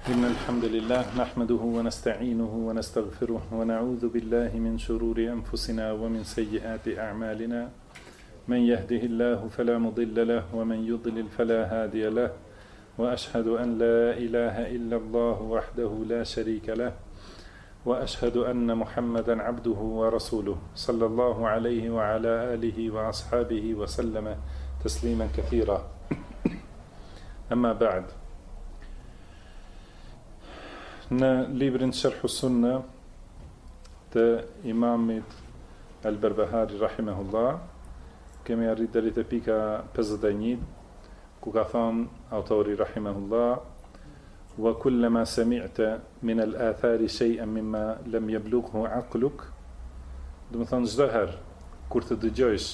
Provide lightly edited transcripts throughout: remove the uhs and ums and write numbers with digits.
إن الحمد لله نحمده ونستعينه ونستغفره ونعوذ بالله من شرور أنفسنا ومن سيئات أعمالنا من يهده الله فلا مضل له ومن يضلل فلا هادي له وأشهد أن لا إله إلا الله وحده لا شريك له وأشهد أن محمدا عبده ورسوله صلى الله عليه وعلى آله وأصحابه وسلم تسليما كثيرا أما بعد. Në librin Sharh Sunna të imamit Al-Barbahari rahimahullah kemi arritur deri te pika 51 ku ka thënë autori rahimahullah wa kullama sami'ta min al-athari shay'an mimma lam yablughu aqluk, do të thonë çdo herë kur të dëgjojsh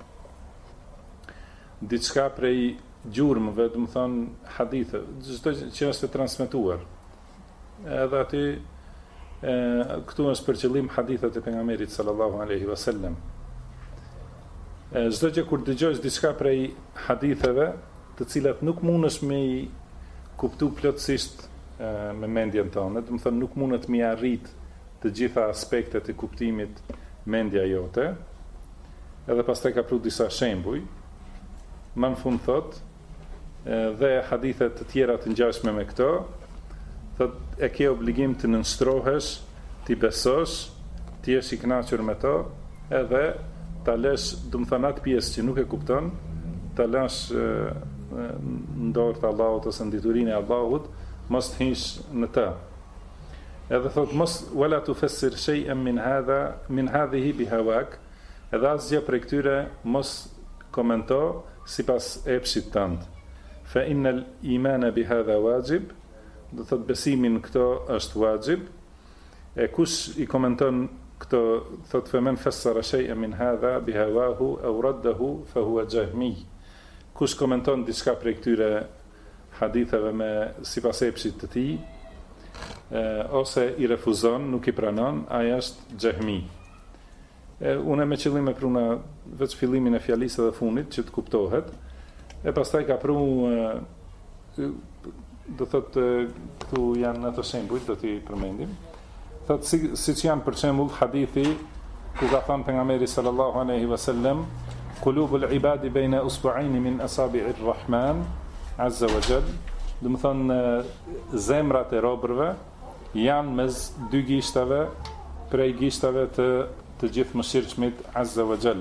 diçka prej gjurmëve, do të thonë hadithe, çdo që është transmetuar edhe aty këtu është për qëllim hadithet e pejgamberit sallallahu alaihi wasallam. Çdo gjë kur dëgjosh diçka prej haditheve, të cilat nuk mundesh me i kuptu plotësisht me mendjen tënde, do të thonë nuk mundet me arrit të gjitha aspektet e kuptimit mendja jote. Edhe pastaj ka pru disa shembuj. Më në fund thot dhe hadithet të tjera të ngjashme me këto, thot e ke obligim të nënshtrohesh, t'i besosh, t'i jesh i kënaqur me to, edhe ta lësh, do të thonë atë pjesë që nuk e kupton, ta lësh në dorë të Allahut ose në diturinë e Allahut, mos të hish në të. Edhe thot mos wala tufassir shay'an min hadhihi bihawak, edhe asgjë prej këtyre mos komento sipas epshit tënd. Fa innal imana bihadha wajib, do thot besimin këto është wajib. E kush i komenton këto, thot femen fassara shay'an min hadha bihawahu aw raddahu fa huwa jahmi. Kush komenton diçka prej këtyre haditheve me sipas epshit të tij, ose i refuzon, nuk i pranon, ai është jahmi. Unë me qëllim e pruna veç fillimin e fjalisë dhe fundit që të kuptohet, e pastaj ka pru do thot këtu janë ato shembuj, do t'i përmendim. Thot siç janë për shembull hadithi ku ka thënë pejgamberi sallallahu alaihi wasallam, qulubul ibadi baina usbu'ain min asabi'ir rahman azza wa jall, do të thonë zemrat e robërve janë mes dy gishtave prej gishtave të gjithë mëshirshmit azza wa jall.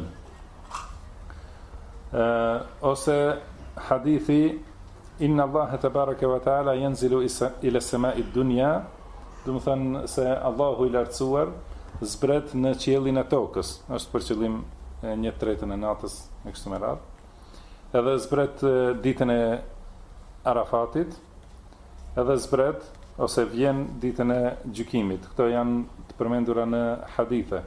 Ose hadithi Inna Allah tabaraka wa ta'ala yanzilu ila as-sama'i ad-dunya, do të thonë se Allahu i lartësuar zbret në qiellin e tokës, është për qëllim 1/3 e natës me kështu me radhë. Edhe zbret ditën e Arafatit, edhe zbret ose vjen ditën e gjykimit. Këto janë të përmendura në hadithe.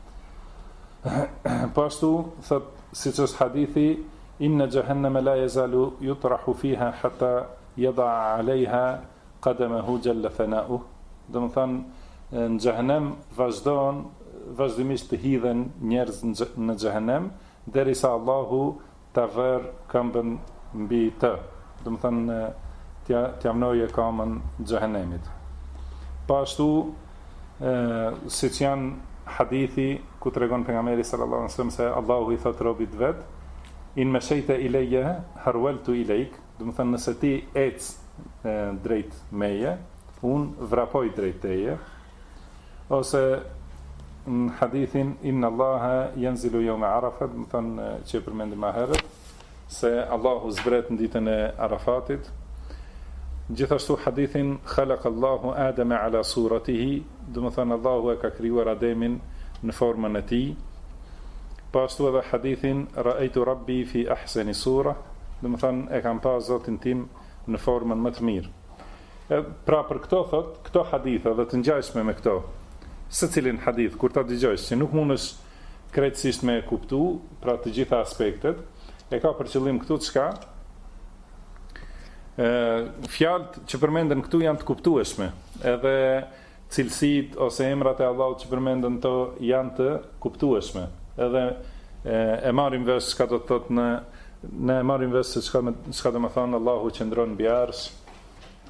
Po ashtu thot siç është hadithi Inna jahannama la yazalu yutrahu fiha hatta yada'a 'alayha qadamahu jalla thana'uh. Do të thonë në xhehenem vazhdimisht të hidhen njerëz në xhehenem derisa Allahu ta vër këmbën mbi të. Do të thonë t'ia mnojë këmbën xhehenemit. Po ashtu siç janë hadithi ku tregon pejgamberi sallallahu alaihi wasallam se Allahu i thot robit vet, in me shejte i leje, harweltu i lejk, do të thënë nëse ti ec drejt meje, unë vrapoj drejt teje. Ose në hadithin, inna Allaha yanzilu yawma Arafat, do të thënë që përmendim më herët, se Allahu zbret në ditën e Arafatit. Gjithashtu hadithin, khalaqa Allahu Adama ala suratihi, do të thënë Allahu e ka krijuar Ademin në formën e tij. Po ashtu edhe hadithin ra'aytu rabbi fi ahsani sura, do të thonë e kam pa Zotin tim në formën më të mirë. Pra për këto thot, këto hadithe dhe të ngjashme me këto, secilin hadith kur ta dëgjosh që nuk mundesh krejtësisht me kuptu, pra të gjitha aspektet, e ka për qëllim këtu çka fjalët që përmenden këtu janë të kuptueshme, edhe cilësitë ose emrat e Allahut që përmenden to janë të kuptueshme. Edhe e marrim vesh çka do të thotë në marrim vesh se çka do të thonë Allahu qëndron mbi arsh,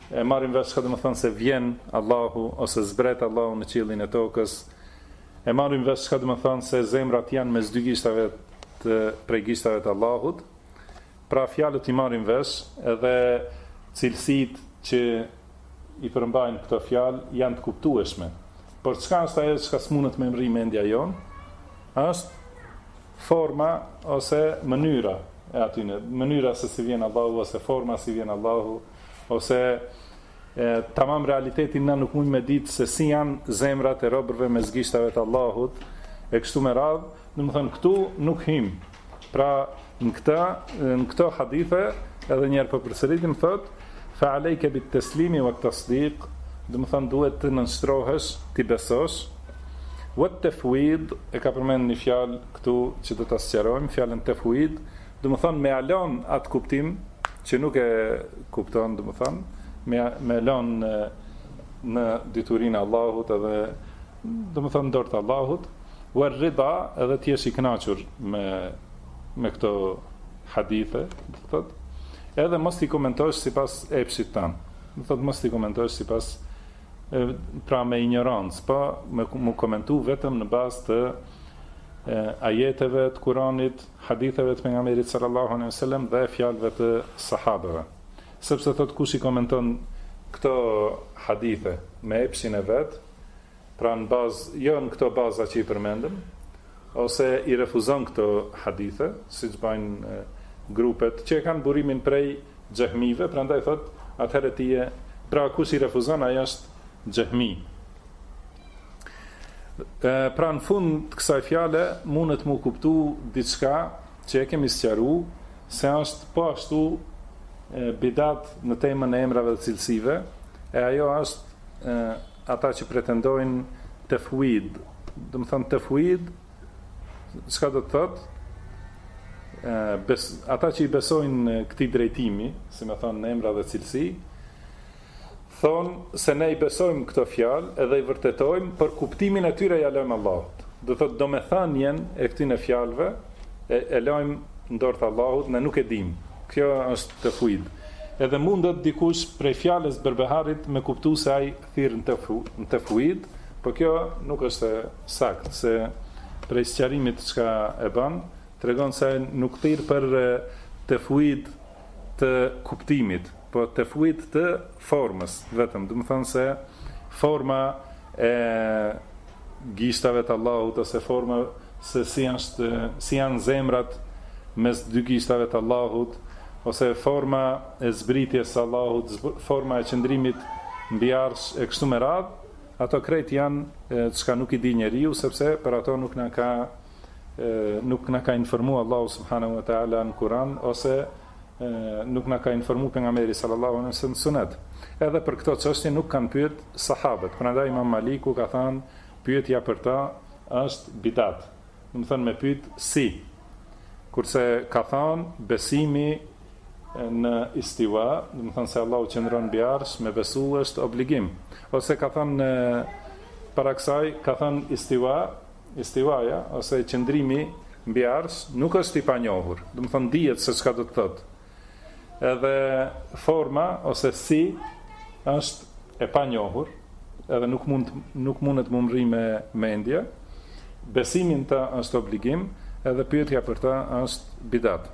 e marrim vesh çka do të thonë se vjen Allahu ose zbret Allahu në qiellin e tokës. E marrim vesh çka do të thonë se zemrat janë mes dy gishtave prej gishtave të Allahut. Pra fjalët i marrim vesh, edhe cilësitë që i përmbajnë këto fjalë janë të kuptueshme. Por çka është ajo që s'mundet me mri mendja jon? Është forma ose mënyra e atyne, mënyra se si vjen Allahu ose forma si vjen Allahu, ose tamam realitetin na nuk mund me ditë se si janë zemrat e robërve mes gishtave të Allahut e kështu me radhë. Domethënë këtu nuk hym. Pra në këto hadithe edhe njerë për përsëritim thot fa alejke bit teslimi wa tasdiq, domethënë duhet të nënshtrohesh, ti besosh. Wa tafwid, e ka përmend një fjalë këtu që do ta sqarojmë, fjalën tafwid, domethënë me alon atë kuptim që nuk e kupton, domethënë me lën në diturinë e Allahut edhe domethënë dorë të Allahut, wa rida, edhe ti jesh i kënaqur me këto hadithe, thotë, edhe mos ti komentosh sipas epshit tan. Do thotë mos ti komentosh sipas pra me ignorancë, po më komentu vetëm në bazë të ajeteve të Kuranit, haditheve të pejgamberit sallallahu alaihi wasallam dhe fjalëve të sahabeve. Sepse thot kush i komenton këto hadithe me epshin e vet, pra në bazë, jo në këto baza që i përmendëm, ose i refuzon këto hadithe, siç bajnë grupet që kanë burimin prej xehmive, prandaj thot atëherë ti e, pra kush i refuzon ai është xehmi. Pra në fund të kësaj fjale mundet mu kuptu diçka që e kemi sqaruar se është po ashtu bidat në temën e emrave dhe cilësive, e ajo është ata që pretendojnë tefwid. Do të thonë tefwid, çka do të thotë? Ata që i besojnë këtij drejtimi, si më thonë në emra dhe cilësi, thonë se ne i besojmë këto fjalë edhe i vërtetojmë për kuptimin e tyre ja lëmë Allahut. Do thotë domethënien e këtyre fjalëve e lëmë në dorë të Allahut, ne nuk e dimë. Kjo është tefwid. Edhe mundet dikush prej fjalës berbeharit me kuptu se ai thirr në tefwid, por kjo nuk është sakt, se prej sqarimit çka e bën, tregon se nuk thirr për tefwid të kuptimit, po tefwid të formës vetëm. Do të thonë se forma e gishtave të Allahut ose forma se si janë zemrat mes dy gishtave të Allahut, ose forma e zbritjes së Allahut, forma e qëndrimit mbi arsh e kështu me radhë, ato krejt janë çka nuk i di njeriu, sepse për ato nuk na ka informuar Allahu subhanahu wa taala në Kur'an, ose nuk na ka informuar pejgamberi sallallahu alaihi wasallam në sunet. Edhe për këto çështje nuk kanë pyet sahabët. Prandaj Imam Maliku ka thënë pyetja për ta është bidat. Do të thonë me pyet si. Kurse ka thënë besimi në istiwa, do të thonë se Allahu qëndron mbi arsh, me besu është obligim. Ose ka thënë para kësaj ka thënë istiwaja ose qëndrimi mbi arsh nuk është i panjohur. Do të thonë dihet se çka do të thotë. Edhe forma ose si është e panjohur, edhe nuk mundet më mri me mendje. Besimin të është obligim, edhe pyetja për ta është bidat.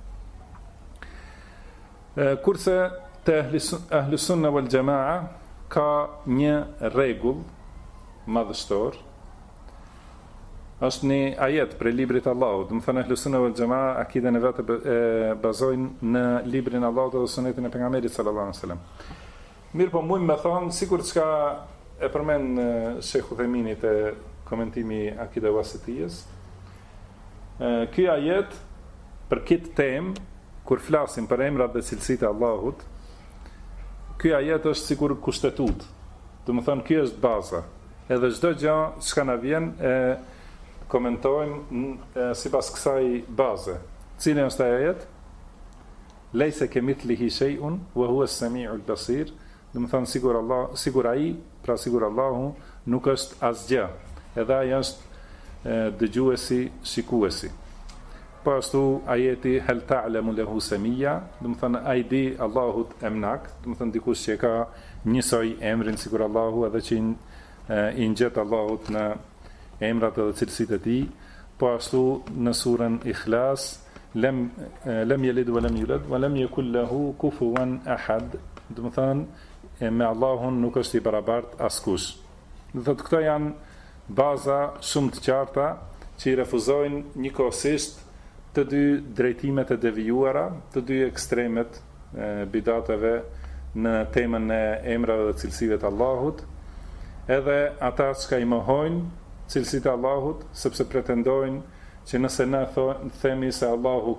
Kurse te ahlu sunna wal jamaa ka një rregull madhështor, është një ajet për librit Allahut. Do të thonë ahlu sunna wal jamaa akiden e vetë e bazojnë në librin Allahut dhe sunetin e pejgamberit sallallahu alaihi wasallam. Mirë, po mund me thonë sikur çka e përmend Sheikh Uthemini te komentimi akide wasitiyes. Ky ajet për këtë temë, kur flasim për emrat dhe cilësitë e Allahut, ky ajet është sikur kushtetut. Do të thonë ky është baza. Edhe çdo gjë që na vjen komentojmë sipas kësaj baze. Cili është ai ajet? Lejse kemithlihi shay'un wa huwa as-sami'ul basir. Do të thonë sigur ai, pra sigur Allahu nuk është asgjë. Edhe ai është dëgjuesi, shikuesi. po ashtu ajeti hel ta'lamu lahu samia, do të thonë ai di Allahut emnak, do të thonë dikush që ka njësoj emrin sikur Allahu, edhe që i ngjet Allahut në emrat edhe cilësitë e tij. Po ashtu në surën Ikhlas, lem yalid wa lam yulad wa lam yakul lahu kufuwan ahad, do të thonë me Allahun nuk është i barabartë askush. Do thotë këto janë baza shumë të qarta që i refuzojnë njëkohësisht të dy drejtimet e devijuara, të dy ekstremet bidateve në temën e emrave dhe cilësive të Allahut, edhe ata që i mohojnë cilësitë e Allahut, sepse pretendojnë që nëse ne themi se Allahu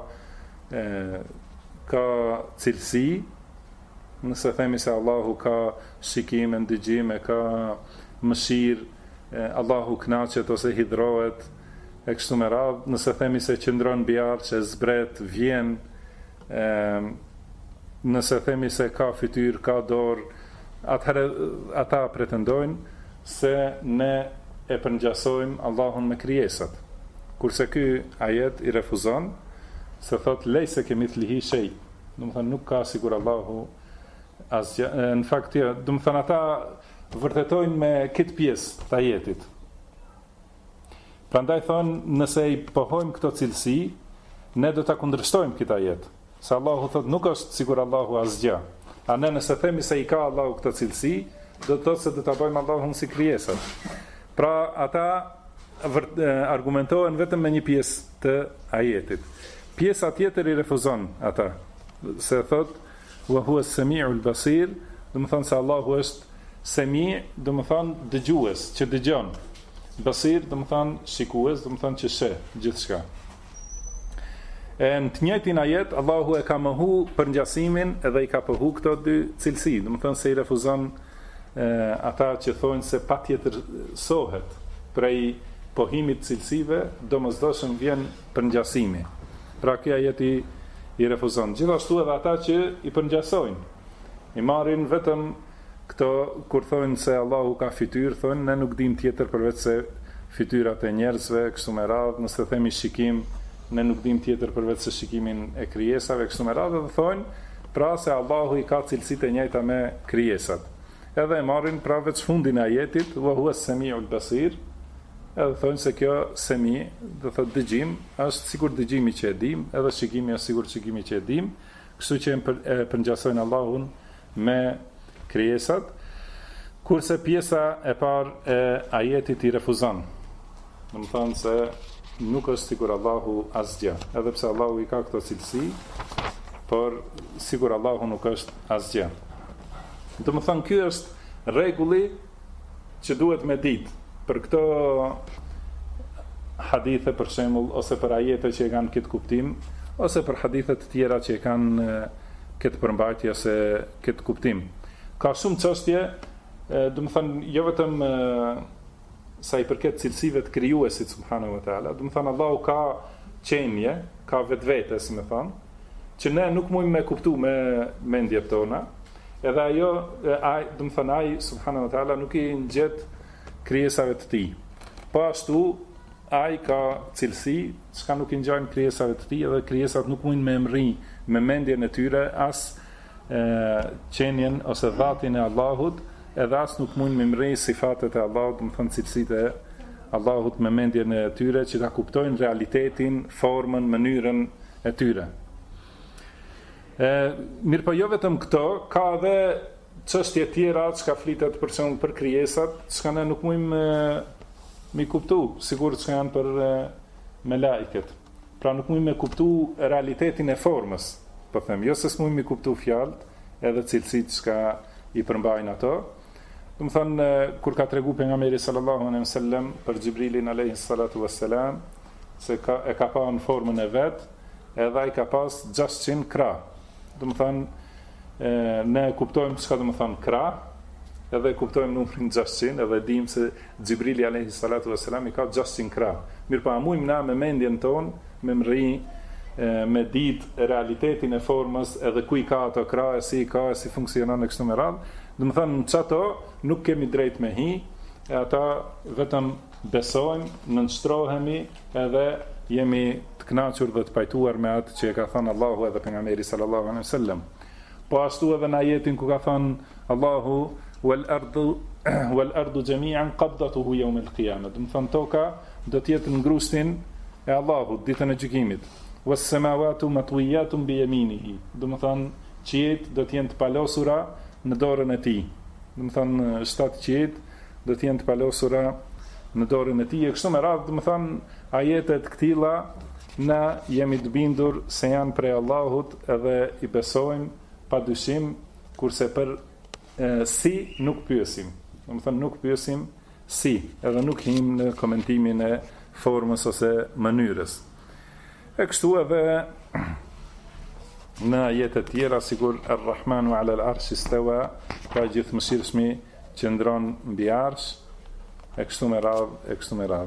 ka cilësi, nëse themi se Allahu ka shikim, ndëgjim, ka mëshirë, Allahu knaqet ose hidrohet e kështu me radhë, nëse themi se qëndron mbi arsh, zbret, vjen, nëse themi se ka fytyrë, ka dorë, atëherë ata pretendojnë se ne e përngjasojmë Allahun me krijesat. Kurse ky ajet i refuzon, se thot lejse kemithlihi shay, do të thonë nuk ka sikur Allahu asgjë. Në fakt, do të thonë ata vërtetojnë me këtë pjesë të ajetit. Prandaj thonë, nëse i pohojmë këto cilësi, ne do ta kundërshtojmë këtë ajet. Se Allahu thot nuk është sikur Allahu asgjë. A ne nëse themi se i ka Allahu këto cilësi, do të thotë se do ta bëjmë Allahun si krijesat. Pra ata argumentohen vetëm me një pjesë të ajetit. Pjesa tjetër i refuzon ata, se thot wa huwa as-sami'ul basir, do të thonë se Allahu është semi, do të thonë dëgjues, që dëgjon. Basir, do të thonë shikues, do të thonë që sheh gjithçka. Në të njëjtin ajet Allahu e ka mohu përngjasimin edhe i ka pohu këto dy cilësi, do të thonë se i refuzon ata që thonë se patjetër sohet prej pohimit cilësive, domosdoshëm vjen përngjasimi. Pra kjo ajet i refuzon. Gjithashtu edhe ata që i përngjasojnë, i marrin vetëm këto, kur thonë se Allahu ka fytyrë, thonë ne nuk dim tjetër përveç se fytyrat e njerëzve, kështu me radhë, nëse themi shikim, ne nuk dim tjetër përveç se shikimin e krijesave, kështu me radhë, dhe thonë pra se Allahu i ka cilësitë e njëjta me krijesat. Edhe e marrin pra veç fundin e ajetit, wa huwa as-sami'ul basir, edhe thonë se kjo semi, do thotë dëgjim, është sikur dëgjimi që e dim, edhe shikimi është sikur shikimi që e dim, kështu që e përngjasojnë Allahun me krijesat, kurse pjesa e parë e ajetit i refuzon. Do të thonë se nuk është sikur Allahu asgjë, edhe pse Allahu i ka këto cilësi, por sikur Allahu nuk është asgjë. Do të thonë ky është rregulli që duhet me ditë për këto hadithe për shembull, ose për ajete që e kanë këtë kuptim, ose për hadithe të tjera që e kanë këtë përmbajtje ose këtë kuptim. Ka shumë çështje, do të thonë jo vetëm sa i përket cilësive të krijuesit subhanahu wa taala, do të thonë Allahu ka qenje, ka vetvete, si më thon, që ne nuk mundim me kuptu me mendjet tona, edhe ajo ai, do të thonë ai subhanahu wa taala nuk i ngjet krijesave të tij. Po ashtu ai ka cilësi që nuk i ngjajnë krijesave të tij, edhe krijesat nuk mundin me emri me mendjen e tyre as qenjen ose dhatin e Allahut, edhe as nuk mund me mrej sifatet e Allahut, më thënë cilësitë e Allahut me mendjen e tyre, që ta kuptojnë realitetin, formën, mënyrën e tyre. Mirë po jo vetëm këto, ka edhe çështje tjera që ka flitet për shembull për krijesat, që ne nuk mund me kuptu, sigur që janë për me laiket. Pra nuk mund me kuptu realitetin e formës, po them, jo se s'mund me kuptu fjalët, edhe cilësitë që i përmbajnë ato. Do të thonë, kur ka tregu pejgamberi sallallahu alaihi wasallam për Xhibrilin alayhi salatu wassalam, se e ka pa në formën e vet, edhe ai ka pas 600 krah. Do të thonë, ne kuptojmë çka do të thonë krah, edhe kuptojmë numrin 600, edhe dim se Xhibrili alayhi salatu wassalam i ka 600 krah. Mirpo a mujmë na me mendjen tonë me mri me ditë realitetin e formës, edhe ku i ka ato krah, si i ka, si funksionon e kështu me radhë. Do të thonë, në çato nuk kemi drejt me hi, e ata vetëm besojmë, nënshtrohemi, edhe jemi të kënaqur dhe të pajtuar me atë që e ka thënë Allahu edhe pejgamberi sallallahu alaihi wasallam. Po ashtu edhe në ajetin ku ka thënë Allahu wal ardu jami'an qabdatuhu yawm al-qiyamah. Do të thonë toka do të jetë në ngrustin e Allahut ditën e gjykimit. Was samawati matwiyatun bi yaminihi. Do të thonë qiejt do të jenë të palosura në dorën e tij. Do të thonë 7 qiejt do të jenë të palosura në dorën e tij. E kështu me radhë, do të thonë ajetet këtilla na jemi të bindur se janë prej Allahut edhe i besojmë padyshim, kurse për si nuk pyesim. Do të thonë nuk pyesim si, edhe nuk him në komentimin e formës ose mënyrës. E kështu edhe në ajetet tjera, sigur Ar-Rahmanu ala al-arshi istawa, pra gjithëmëshirshmi qëndron mbi arsh, e kështu me radhë.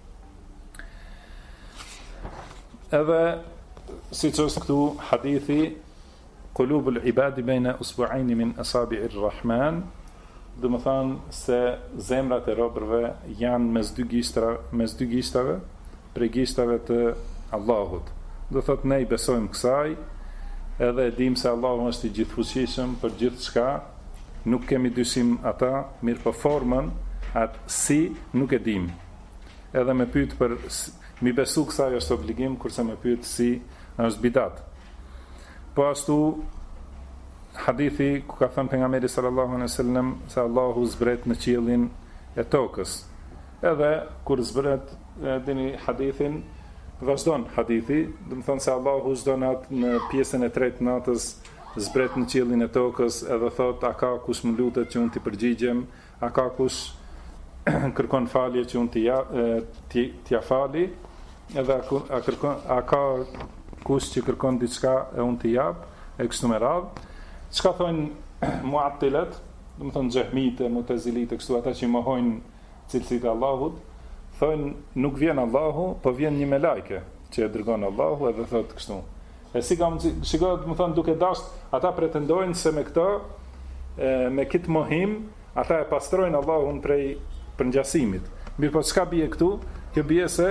Edhe siç është këtu hadithi, qulubul ibadi baina usbu'aini min asabi'ir rahman, do të thonë se zemrat e robërve janë mes dy gishtave, prej gishtave të Allahut. Do thotë ne i besojmë kësaj, edhe e dim se Allahu është i gjithfuqishëm për gjithçka, nuk kemi dyshim ata, mirë po formën, atë si nuk e dim. Edhe me pyet për mi besu kësaj është obligim, kurse me pyet si është bidat. Po ashtu hadithi ku ka thënë pejgamberi sallallahu alaihi wasallam se Allahu zbret në qiellin e tokës. Edhe kur zbret, dini hadithin, vazhdon hadithi, do të thonë se Allahu çdo natë në pjesën e tretë natës zbret në qiellin e tokës, edhe thot a ka kush më lutet që unë t'i përgjigjem, a ka kush kërkon falje që unë t'ja fali, edhe a ka kush që kërkon diçka e unë t'i jap, e kështu me radhë. Çka thonë muattilet, do të thonë xehmite, mutezilite, kështu ata që mohojnë cilësitë e Allahut, thonë nuk vjen Allahu, po vjen një melajke që e dërgon Allahu edhe thotë kështu. E si kam shikoj, do të thonë duke dashur, ata pretendojnë se me këtë, me këtë mohim, ata e pastrojnë Allahun prej përngjasimit. Mirë po çka bie këtu? Kjo bie se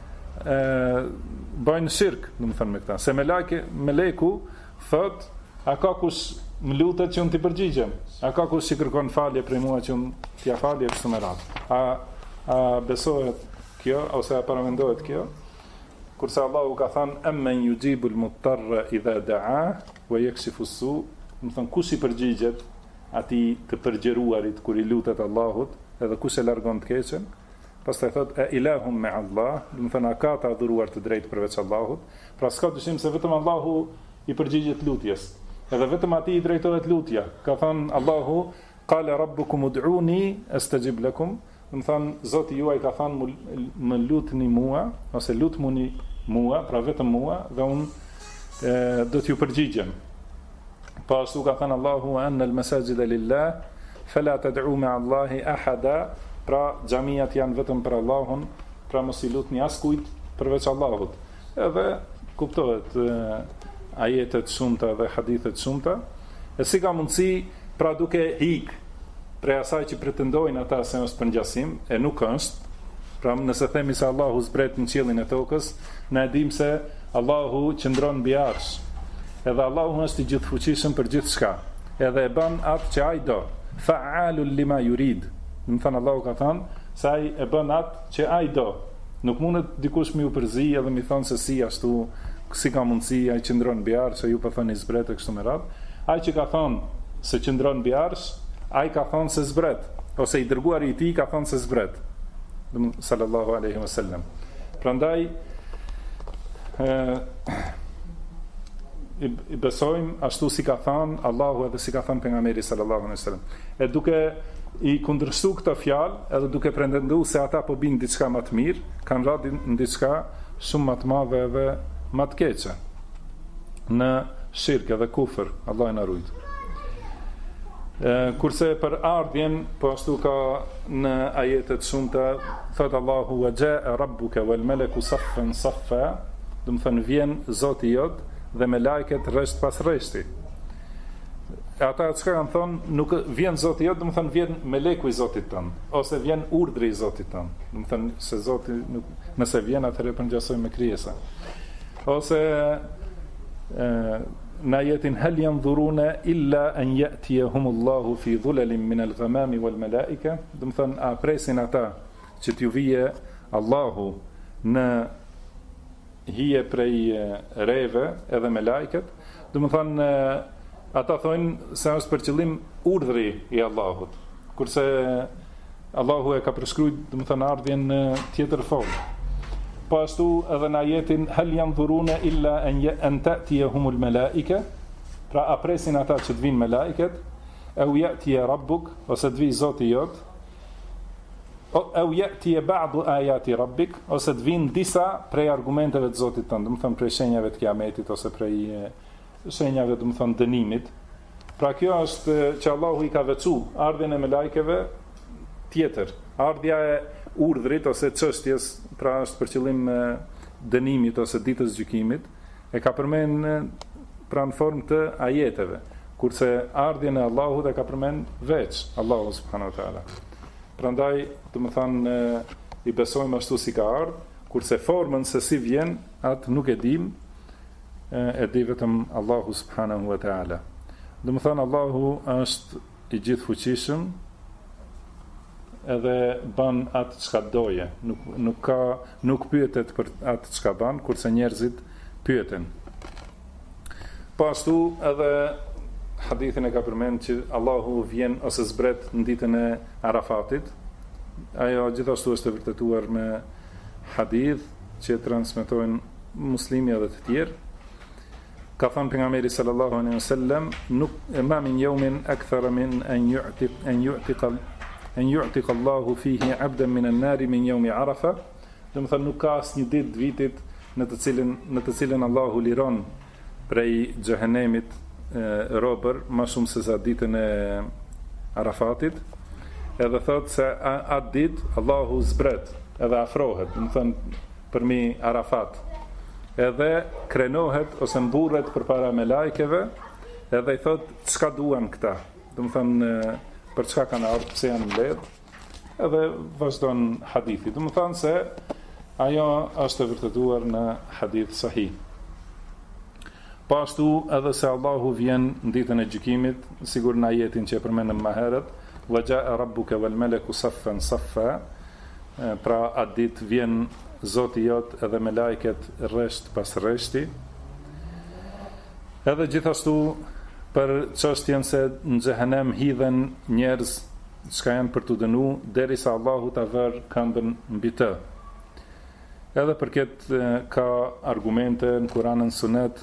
bëjnë shirk, do të thonë me këtë. Se meleku thot, a ka kush më lutet që unë t'i përgjigjem? A ka kush që kërkon falje prej mua që unë t'ja falje kështu me radhë? A besohet kjo ose a paramendohet kjo? Kurse Allahu ka thënë amman yujibul muttarra idha da'a wa yakshifu as-su, do të thonë kush i përgjigjet atij të përgjeruarit kur i lutet Allahut, edhe kush e largon të keqen. Pastaj thot e ilahum me Allah, do të thonë ka të adhuruar të drejtë përveç Allahut. Pra s'ka dyshim se vetëm Allahu i përgjigjet lutjes. Edhe vetëm atij i drejtohet lutja. Ka thënë Allahu qala rabbukum ud'uni astajib lakum. Do të thonë Zoti juaj ka thënë më lutni mua ose lutmuni mua, pra vetëm mua dhe unë do t'ju përgjigjem. Po ashtu ka thënë Allahu anna al-masajida lillah fala tad'u ma'a Allahi ahada, pra xhamiat janë vetëm për Allahun, pra mos i lutni askujt përveç Allahut. Edhe kuptohet ajetet shumëta dhe hadithet shumëta, e si ka mundësi, pra duke hik prej asaj që pretendojnë ata se është përngjasim, e nuk është, pra nëse themi se Allahu zbret në qiellin e tokës, ne e dim se Allahu qëndron mbi arsh, edhe Allahu është i gjithfuqishëm për gjithçka, edhe e bën atë që ai do, fa'alul lima yurid. Do të thonë Allahu ka thënë se ai e bën atë që ai do. Nuk mundet dikush më u përzi edhe më thonë se si ashtu, si ka mundësi ai qëndron mbi arsh, se ju po thoni zbret e kështu me radhë. Ai që ka thënë se qëndron mbi arsh, ai ka thënë se zbret, ose i dërguari i tij ka thënë se zbret. Sallallahu alaihi wasallam. Prandaj i besojmë ashtu si ka thënë Allahu edhe si ka thënë pejgamberi sallallahu alaihi wasallam. E duke i kundërshtu këtë fjalë, edhe duke pretenduar se ata po bin diçka më të mirë, kanë rënë në diçka shumë më të madhe edhe më të keqe. Në shirk edhe kufër, Allah na ruaj. Kurse për ardhjen, po ashtu ka në ajetet shumëta, thot Allahu wa jaa rabbuka wal malaku saffan saffa, do të thënë vjen Zoti jot dhe me lajket rresht pas rreshti. ata çka kanë thonë, nuk vjen Zoti jot, do të thonë vjen meleku i Zotit ton, ose vjen urdhri i Zotit ton. Do të thonë se Zoti nuk, nëse vjen atëherë përngjasoj me krijesa. Ose në ajetin hal yanzuruna illa an ya'tiyahumullahu fi dhulalin min al-ghamami wal malaika, do të thonë a presin ata që t'ju vije Allahu në hije prej reve edhe me lajket, do më thonë ata thonë se është për qëllim urdhri i Allahut, kurse Allahu e ka preskrujt, do më thonë ardhjen në tjetër formë. Po ashtu edhe në ajetin hal yanzuruna illa an ta'tiyahumul malaika, pra a presin ata që të vinë me lajket, au ya'tiya rabbuk, ose të vijë Zoti jot, au ya'ti ba'du ayati rabbik, ose të vinë disa prej argumenteve të Zotit tënd, do të thonë prej shenjave të Kiametit ose prej shenjave, do të thonë dënimit. Pra kjo është që Allahu i ka veçuar ardhjen e melajkeve tjetër. Ardhja e urdhrit ose çështjes, pra është për qëllim dënimit ose ditës gjykimit, e ka përmend pra në formë të ajeteve, kurse ardhjen e Allahut e ka përmend veç Allahu subhanahu wa taala. Prandaj, do të thonë, i besojmë ashtu si ka ardhur, kurse formën se si vjen, atë nuk e dim, e di vetëm Allahu subhanahu wa taala. Do të thonë, Allahu është i gjithfuqishëm, edhe bën atë çka doje, nuk pyetet për atë çka bën, kurse njerëzit pyeten. Po ashtu edhe hadithin e ka përmend që Allahu vjen ose zbret në ditën e Arafatit. Ajo gjithashtu është vërtetuar me hadith që transmetojnë muslimi edhe të tjerë. Ka thënë pejgamberi sallallahu alaihi wasallam, nuk ma min yawmin akthara min an yu'tiq Allahu fihi 'abdan min an-nar min yawmi Arafa. Do të thonë nuk ka asnjë ditë të vitit në të cilën Allahu liron prej xhehenemit robër më shumë se sa ditën e Arafatit, edhe thot se atë ditë Allahu zbret edhe afrohet, do të thonë përmi Arafat, edhe krenohet ose mburret përpara me lajkeve, edhe i thot çka duan këta, do të thonë për çka kanë ardhur, pse janë mbledh, edhe vazhdon hadithi, do të thonë se ajo është e vërtetuar në hadith sahih. Po ashtu edhe se Allahu vjen në ditën e gjykimit, sigur në ajetin që e përmenëm më herët, wa ja'a rabbuka wal malaku saffan saffa, pra atë ditë vjen Zoti jot edhe me lajket rresht pas rreshti. Edhe gjithashtu për çështjen se në xhehenem hidhen njerëz që janë për të dënu derisa Allahu ta vër këmbën mbi të. Edhe për këtë ka argumente në Kur'anën Sunet.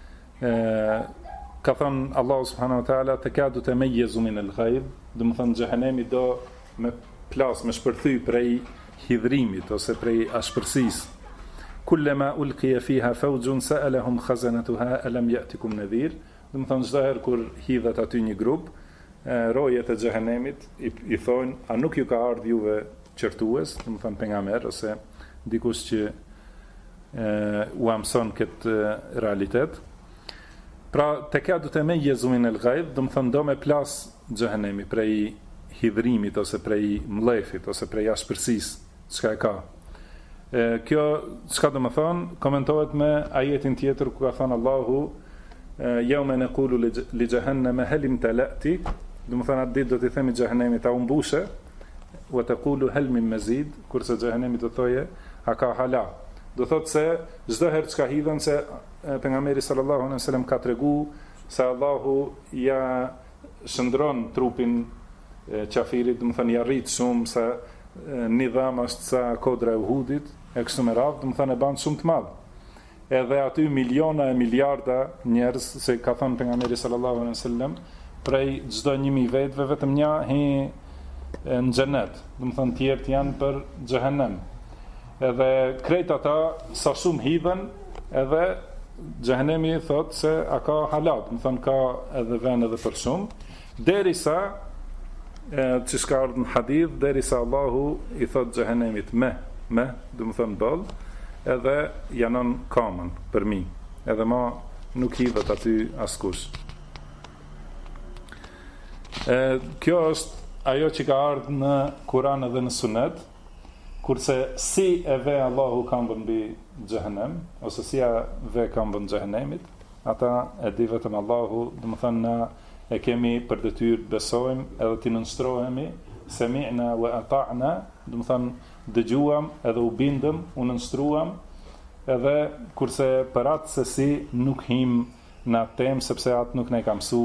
Ka thënë Allahu subhanahu wa taala takadu tamayyazu min al-ghayb, do të thonë xhehenemi do me plas me shpërthy prej hidhrimit ose prej ashpërsisë. Kullama ulqiya fiha fawjun sa'alahum khazanatuha alam ya'tikum nadhir, do të thonë çdo herë kur hidhet aty një grup, rojet e xhehenemit i thonë, a nuk ju ka ardhur juve qertues, do të thonë pejgamber ose dikush që u mëson këtë realitet. Pra, te ka du të me jezumin e lgajb, do më thënë do me plas xhehenemi prej hidhrimit, ose prej mlefit, ose prej ashpërsis, çka e ka. Kjo, çka do më thënë, komentohet me ajetin tjetër, ku ka thënë Allahu, yawma naqulu li jahannama hal imtala'ti, do më thënë atë ditë do t'i themi xhehenemit a umbushe, wa taqulu hal min mazid, kurse xhehenemi do thoje, a ka hala. Do thotë se çdo herë çka hidhen, se pejgamberi sallallahu alaihi wasallam ka tregu se Allahu ja shndron trupin qafirit, do të thonë ja rrit shumë, se një dham është sa kodra e Uhudit, e kështu me radhë, do të thonë e bën shumë të madh. Edhe aty miliona e miliarda njerëz, se ka thënë pejgamberi sallallahu alaihi wasallam, prej çdo 1000 vetëve vetëm një hi në xhenet, do të thonë tjerët janë për xhehenem. Edhe krejt ata sa shumë hidhen, edhe xhehenemi thot se a ka halat, më thënë ka edhe vend edhe për shumë, derisa që shka ardhë në hadith, derisa Allahu i thot xhehenemit me, do më thënë bëll, edhe janon kamën për mi, edhe ma nuk hidhet aty askush. Kjo është ajo që ka ardhur në Kur'an dhe në Sunet, kurse si e ve Allahu këmbën mbi xhehenem, ose si e ve këmbën xhehenemit, ata e di vetëm Allahu. Do të thënë na e kemi për detyrë besojmë edhe të nënshtrohemi, sami'na wa ata'na, do të thënë dëgjuam edhe u bindëm, u nënshtroam, edhe kurse për atë se si nuk him në atë temë, sepse atë nuk ne ka mësu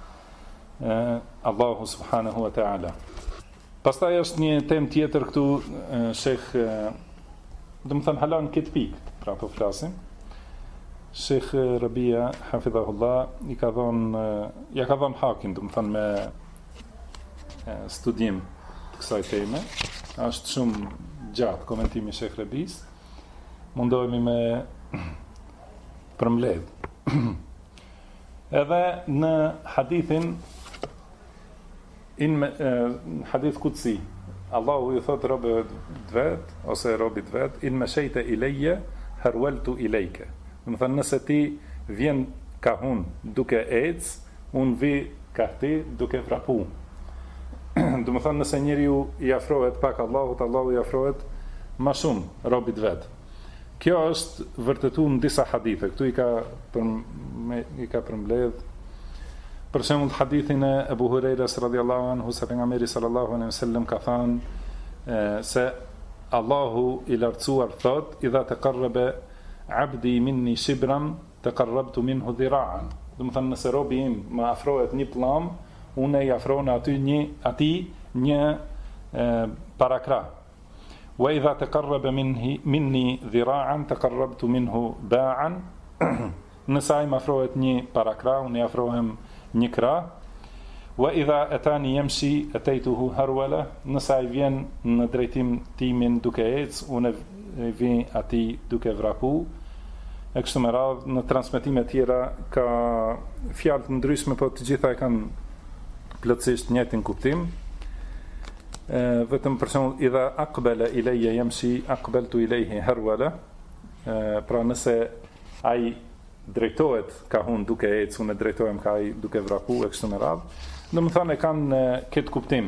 Allahu subhanahu wa ta'ala. Pastaj është një temë tjetër këtu, Shekh, do të thënë halan këtë pikë, pra po flasim. Shekh Rabia hafidhahullah ja ka dhënë hakin, do të thënë me studim të kësaj teme. Është shumë gjatë komentimi i Shekh Rabis. Mundohemi me përmbledh. Edhe në hadithin hadith kutsi, Allahu i thot robëve vet ose robit vet, in mashayta ilayya harwaltu ilayka. Do të thënë nëse ti vjen ka hun duke ec, un vi ka ti duke vrapu. Do të thënë nëse njeriu i afrohet pak Allahut, Allahu i afrohet më shumë robit vet. Kjo është vërtetuar në disa hadithe. Këtu i ka përmbledh për shembull hadithin e Abu Hurajras radhiyallahu anhu, se pejgamberi sallallahu alaihi wasallam ka thënë se Allahu i lartësuar thot: "Idha taqarraba 'abdi minni shibran, taqarrabtu minhu dhira'an." Do të thënë nëse robi im më afrohet një pllum, unë i afroj atij një parakra. Wa idha taqarraba minni dhira'an, taqarrabtu minhu ba'an. Nëse ai më afrohet një parakra, unë i afrohem një krah. Wa idha atani yamshi ataytuhu harwala, nëse ai vjen në drejtim timin duke ec, unë vi atij duke vrapu. E kështu me radhë, në transmetime tjera ka fjalë të ndryshme, po të gjitha e kanë plotësisht njëjtin kuptim. Vetëm për shembull, idha aqbala ilayya yamshi aqbaltu ilayhi harwala, pra nëse ai drejtohet ka hun duke ecë, unë drejtohem ka ai duke vrapu, e kështu me radhë. Do të thonë kanë këtë kuptim.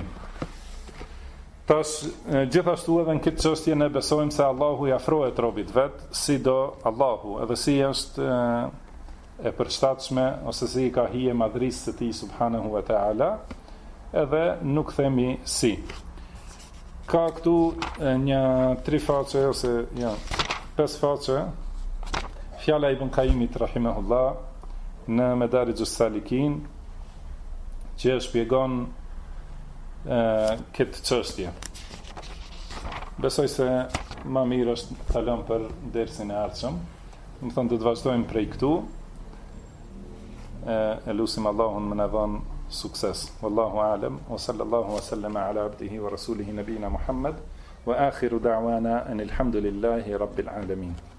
Tash gjithashtu edhe në këtë çështje ne besojmë se Allahu i afrohet robit vet, sido Allahu, edhe si është e përshtatshme ose si ka hije madhrisë së tij subhanahu wa ta'ala, edhe nuk themi si. Ka këtu një 3 faqe ose 5 faqe. Fjala Ibn Qayyimit rahimahullah në Madarijus Salikin, që e shpjegon këtë çështje. Besoj se më mirë është ta lëm për dersin e ardhshëm. Do të thonë do të vazhdojmë prej këtu. E lutim Allahun më na dhon sukses. Wallahu a'lam wa sallallahu wa sallama ala abdihi wa rasulihi nabina Muhammad wa akhiru da'wana anil hamdulillahi rabbil alamin.